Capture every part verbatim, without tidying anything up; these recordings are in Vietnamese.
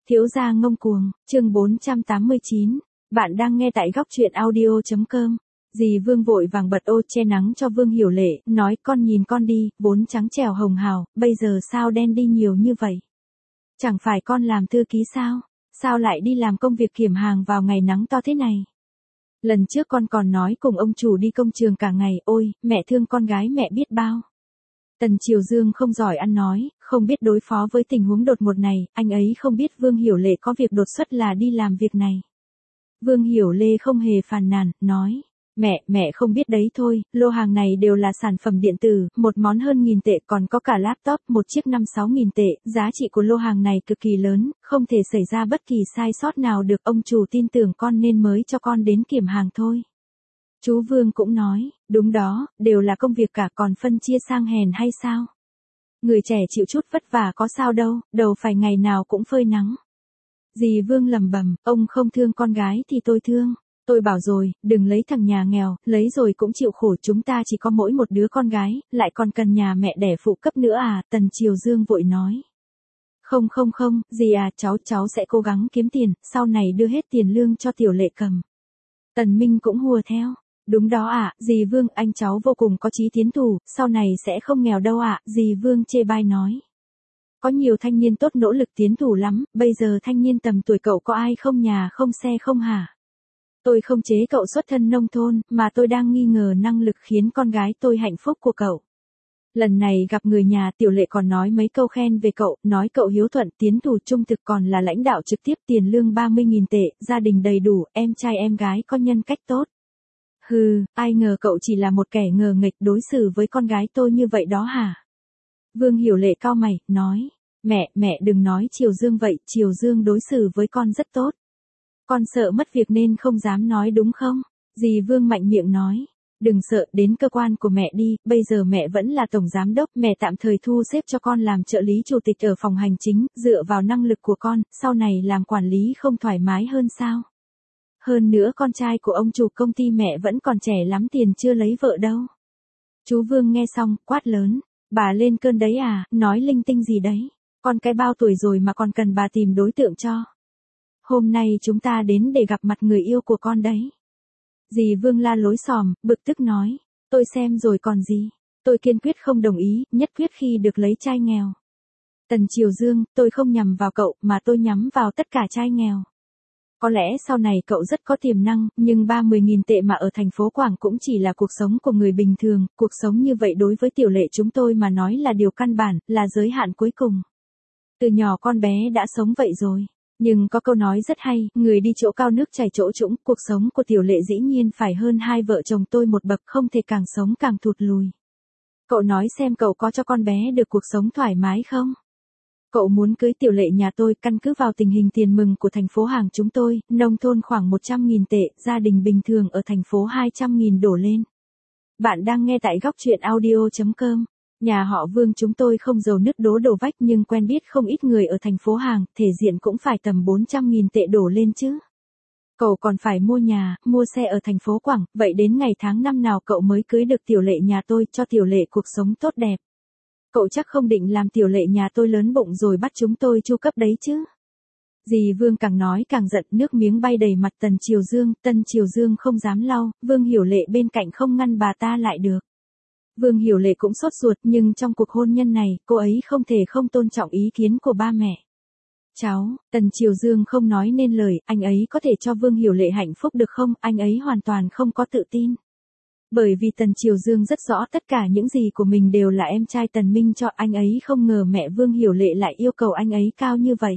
Thiếu gia ngông cuồng, chương bốn trăm tám mươi chín. Bạn đang nghe tại góc truyện audio chấm com. Dì Vương vội vàng bật ô che nắng cho Vương Hiểu Lệ, nói con nhìn con đi, vốn trắng trẻo hồng hào, bây giờ sao đen đi nhiều như vậy? Chẳng phải con làm thư ký sao? Sao lại đi làm công việc kiểm hàng vào ngày nắng to thế này? Lần trước con còn nói cùng ông chủ đi công trường cả ngày, ôi, mẹ thương con gái mẹ biết bao. Tần Triều Dương không giỏi ăn nói, không biết đối phó với tình huống đột ngột này, anh ấy không biết Vương Hiểu Lệ có việc đột xuất là đi làm việc này. Vương Hiểu Lê không hề phàn nàn, nói, mẹ, mẹ không biết đấy thôi, lô hàng này đều là sản phẩm điện tử, một món hơn nghìn tệ còn có cả laptop, một chiếc năm sáu nghìn tệ, giá trị của lô hàng này cực kỳ lớn, không thể xảy ra bất kỳ sai sót nào được, ông chủ tin tưởng con nên mới cho con đến kiểm hàng thôi. Chú Vương cũng nói, đúng đó, đều là công việc cả còn phân chia sang hèn hay sao? Người trẻ chịu chút vất vả có sao đâu, đầu phải ngày nào cũng phơi nắng. Dì Vương lẩm bẩm, ông không thương con gái thì tôi thương. Tôi bảo rồi, đừng lấy thằng nhà nghèo, lấy rồi cũng chịu khổ, chúng ta chỉ có mỗi một đứa con gái, lại còn cần nhà mẹ đẻ phụ cấp nữa à, Tần Triều Dương vội nói. Không không không, dì à, cháu cháu sẽ cố gắng kiếm tiền, sau này đưa hết tiền lương cho Tiểu Lệ cầm. Tần Minh cũng hùa theo. Đúng đó ạ, à, dì Vương, anh cháu vô cùng có chí tiến thủ, sau này sẽ không nghèo đâu ạ, à, dì Vương chê bai nói. Có nhiều thanh niên tốt nỗ lực tiến thủ lắm, bây giờ thanh niên tầm tuổi cậu có ai không nhà không xe không hả? Tôi không chế cậu xuất thân nông thôn, mà tôi đang nghi ngờ năng lực khiến con gái tôi hạnh phúc của cậu. Lần này gặp người nhà Tiểu Lệ còn nói mấy câu khen về cậu, nói cậu hiếu thuận, tiến thủ trung thực còn là lãnh đạo trực tiếp, tiền lương ba mươi nghìn tệ, gia đình đầy đủ, em trai em gái có nhân cách tốt. Hừ, ai ngờ cậu chỉ là một kẻ ngờ nghịch đối xử với con gái tôi như vậy đó hả? Vương Hiểu Lệ cau mày, nói, mẹ, mẹ đừng nói Triều Dương vậy, Triều Dương đối xử với con rất tốt. Con sợ mất việc nên không dám nói đúng không? Dì Vương mạnh miệng nói, đừng sợ, đến cơ quan của mẹ đi, bây giờ mẹ vẫn là tổng giám đốc, mẹ tạm thời thu xếp cho con làm trợ lý chủ tịch ở phòng hành chính, dựa vào năng lực của con, sau này làm quản lý không thoải mái hơn sao? Hơn nữa con trai của ông chủ công ty mẹ vẫn còn trẻ lắm, tiền chưa lấy vợ đâu. Chú Vương nghe xong, quát lớn, bà lên cơn đấy à, nói linh tinh gì đấy, con cái bao tuổi rồi mà còn cần bà tìm đối tượng cho. Hôm nay chúng ta đến để gặp mặt người yêu của con đấy. Dì Vương la lối xòm, bực tức nói, tôi xem rồi còn gì, tôi kiên quyết không đồng ý, nhất quyết khi được lấy trai nghèo. Tần Triều Dương, tôi không nhắm vào cậu, mà tôi nhắm vào tất cả trai nghèo. Có lẽ sau này cậu rất có tiềm năng, nhưng ba mươi nghìn tệ mà ở thành phố Quảng cũng chỉ là cuộc sống của người bình thường, cuộc sống như vậy đối với Tiểu Lệ chúng tôi mà nói là điều căn bản, là giới hạn cuối cùng. Từ nhỏ con bé đã sống vậy rồi. Nhưng có câu nói rất hay, người đi chỗ cao nước chảy chỗ trũng, cuộc sống của Tiểu Lệ dĩ nhiên phải hơn hai vợ chồng tôi một bậc, không thể càng sống càng thụt lùi. Cậu nói xem cậu có cho con bé được cuộc sống thoải mái không? Cậu muốn cưới Tiểu Lệ nhà tôi, căn cứ vào tình hình tiền mừng của thành phố hàng chúng tôi, nông thôn khoảng một trăm nghìn tệ, gia đình bình thường ở thành phố hai trăm nghìn đổ lên. Bạn đang nghe tại góc truyện audio chấm com. Nhà họ Vương chúng tôi không giàu nứt đố đổ vách nhưng quen biết không ít người ở thành phố hàng, thể diện cũng phải tầm bốn trăm nghìn tệ đổ lên chứ. Cậu còn phải mua nhà, mua xe ở thành phố Quảng, vậy đến ngày tháng năm nào cậu mới cưới được Tiểu Lệ nhà tôi, cho Tiểu Lệ cuộc sống tốt đẹp. Cậu chắc không định làm Tiểu Lệ nhà tôi lớn bụng rồi bắt chúng tôi chu cấp đấy chứ. Dì Vương càng nói càng giận, nước miếng bay đầy mặt Tần Triều Dương, Tần Triều Dương không dám lau, Vương Hiểu Lệ bên cạnh không ngăn bà ta lại được. Vương Hiểu Lệ cũng sốt ruột, nhưng trong cuộc hôn nhân này, cô ấy không thể không tôn trọng ý kiến của ba mẹ. Cháu, Tần Triều Dương không nói nên lời, anh ấy có thể cho Vương Hiểu Lệ hạnh phúc được không, anh ấy hoàn toàn không có tự tin. Bởi vì Tần Triều Dương rất rõ tất cả những gì của mình đều là em trai Tần Minh cho, anh ấy không ngờ mẹ Vương Hiểu Lệ lại yêu cầu anh ấy cao như vậy.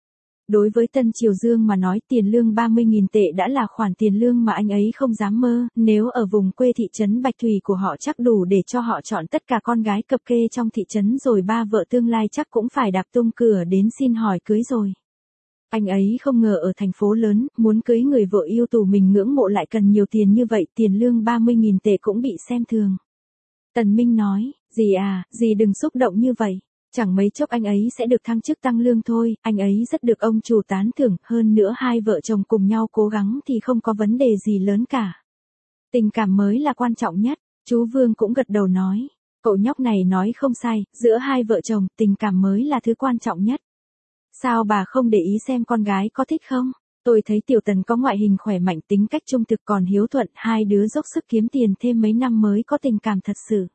Đối với Tần Triều Dương mà nói, tiền lương ba mươi nghìn tệ đã là khoản tiền lương mà anh ấy không dám mơ, nếu ở vùng quê thị trấn Bạch Thủy của họ chắc đủ để cho họ chọn tất cả con gái cập kê trong thị trấn rồi, ba vợ tương lai chắc cũng phải đạp tung cửa đến xin hỏi cưới rồi. Anh ấy không ngờ ở thành phố lớn, muốn cưới người vợ yêu tù mình ngưỡng mộ lại cần nhiều tiền như vậy, tiền lương ba mươi nghìn tệ cũng bị xem thường. Tần Minh nói, dì à, dì đừng xúc động như vậy. Chẳng mấy chốc anh ấy sẽ được thăng chức tăng lương thôi, anh ấy rất được ông chủ tán thưởng, hơn nữa hai vợ chồng cùng nhau cố gắng thì không có vấn đề gì lớn cả. Tình cảm mới là quan trọng nhất, chú Vương cũng gật đầu nói, cậu nhóc này nói không sai, giữa hai vợ chồng, tình cảm mới là thứ quan trọng nhất. Sao bà không để ý xem con gái có thích không? Tôi thấy Tiểu Tần có ngoại hình khỏe mạnh, tính cách trung thực còn hiếu thuận, hai đứa dốc sức kiếm tiền thêm mấy năm mới có tình cảm thật sự.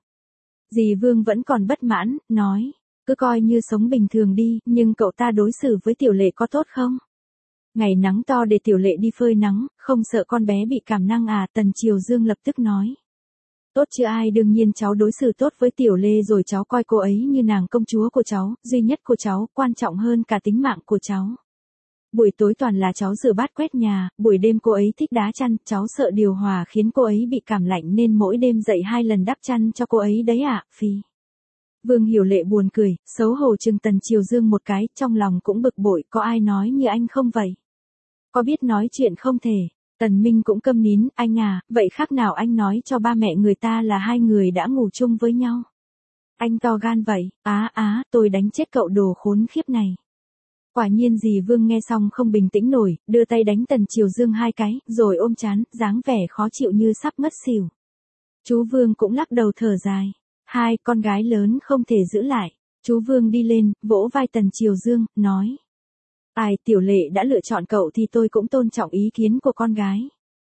Dì Vương vẫn còn bất mãn, nói, cứ coi như sống bình thường đi, nhưng cậu ta đối xử với Tiểu Lệ có tốt không? Ngày nắng to để Tiểu Lệ đi phơi nắng, không sợ con bé bị cảm năng à? Tần Triều Dương lập tức nói. Tốt chứ ai, đương nhiên cháu đối xử tốt với Tiểu Lê rồi, cháu coi cô ấy như nàng công chúa của cháu, duy nhất của cháu, quan trọng hơn cả tính mạng của cháu. Buổi tối toàn là cháu rửa bát quét nhà, buổi đêm cô ấy thích đá chăn, cháu sợ điều hòa khiến cô ấy bị cảm lạnh nên mỗi đêm dậy hai lần đắp chăn cho cô ấy đấy ạ, à, phi. Vương Hiểu Lệ buồn cười, xấu hổ chừng Tần Triều Dương một cái, trong lòng cũng bực bội, có ai nói như anh không vậy? Có biết nói chuyện không thể. Tần Minh cũng câm nín, anh à, vậy khác nào anh nói cho ba mẹ người ta là hai người đã ngủ chung với nhau. Anh to gan vậy, á á, tôi đánh chết cậu đồ khốn khiếp này. Quả nhiên dì Vương nghe xong không bình tĩnh nổi, đưa tay đánh Tần Triều Dương hai cái, rồi ôm chán, dáng vẻ khó chịu như sắp ngất xỉu. Chú Vương cũng lắc đầu thở dài. Hai con gái lớn không thể giữ lại. Chú Vương đi lên, vỗ vai Tần Triều Dương, nói. Ai, Tiểu Lệ đã lựa chọn cậu thì tôi cũng tôn trọng ý kiến của con gái.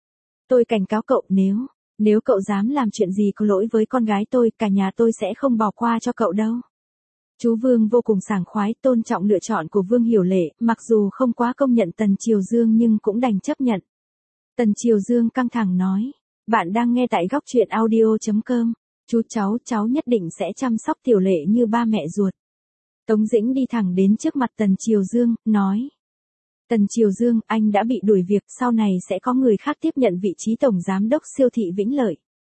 Tôi cảnh cáo cậu, nếu, nếu cậu dám làm chuyện gì có lỗi với con gái tôi, cả nhà tôi sẽ không bỏ qua cho cậu đâu. Chú Vương vô cùng sảng khoái, tôn trọng lựa chọn của Vương Hiểu Lệ, mặc dù không quá công nhận Tần Triều Dương nhưng cũng đành chấp nhận. Tần Triều Dương căng thẳng nói, bạn đang nghe tại góc truyện audio chấm com, chú cháu, cháu nhất định sẽ chăm sóc Tiểu Lệ như ba mẹ ruột. Tống Dĩnh đi thẳng đến trước mặt Tần Triều Dương, nói. Tần Triều Dương, anh đã bị đuổi việc, sau này sẽ có người khác tiếp nhận vị trí tổng giám đốc siêu thị Vĩnh Lợi.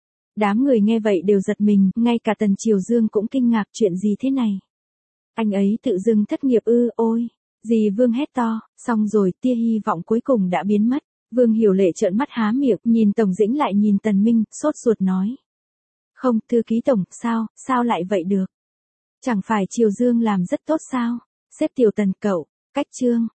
Đám người nghe vậy đều giật mình, ngay cả Tần Triều Dương cũng kinh ngạc, chuyện gì thế này? Anh ấy tự dưng thất nghiệp ư? Ôi, dì Vương hét to, xong rồi, tia hy vọng cuối cùng đã biến mất. Vương Hiểu Lệ trợn mắt há miệng, nhìn Tống Dĩnh lại nhìn Tần Minh, sốt ruột nói. Không, thư ký tổng, sao, sao lại vậy được? Chẳng phải Triều Dương làm rất tốt sao? Xếp Tiểu Tần cậu, cách chương.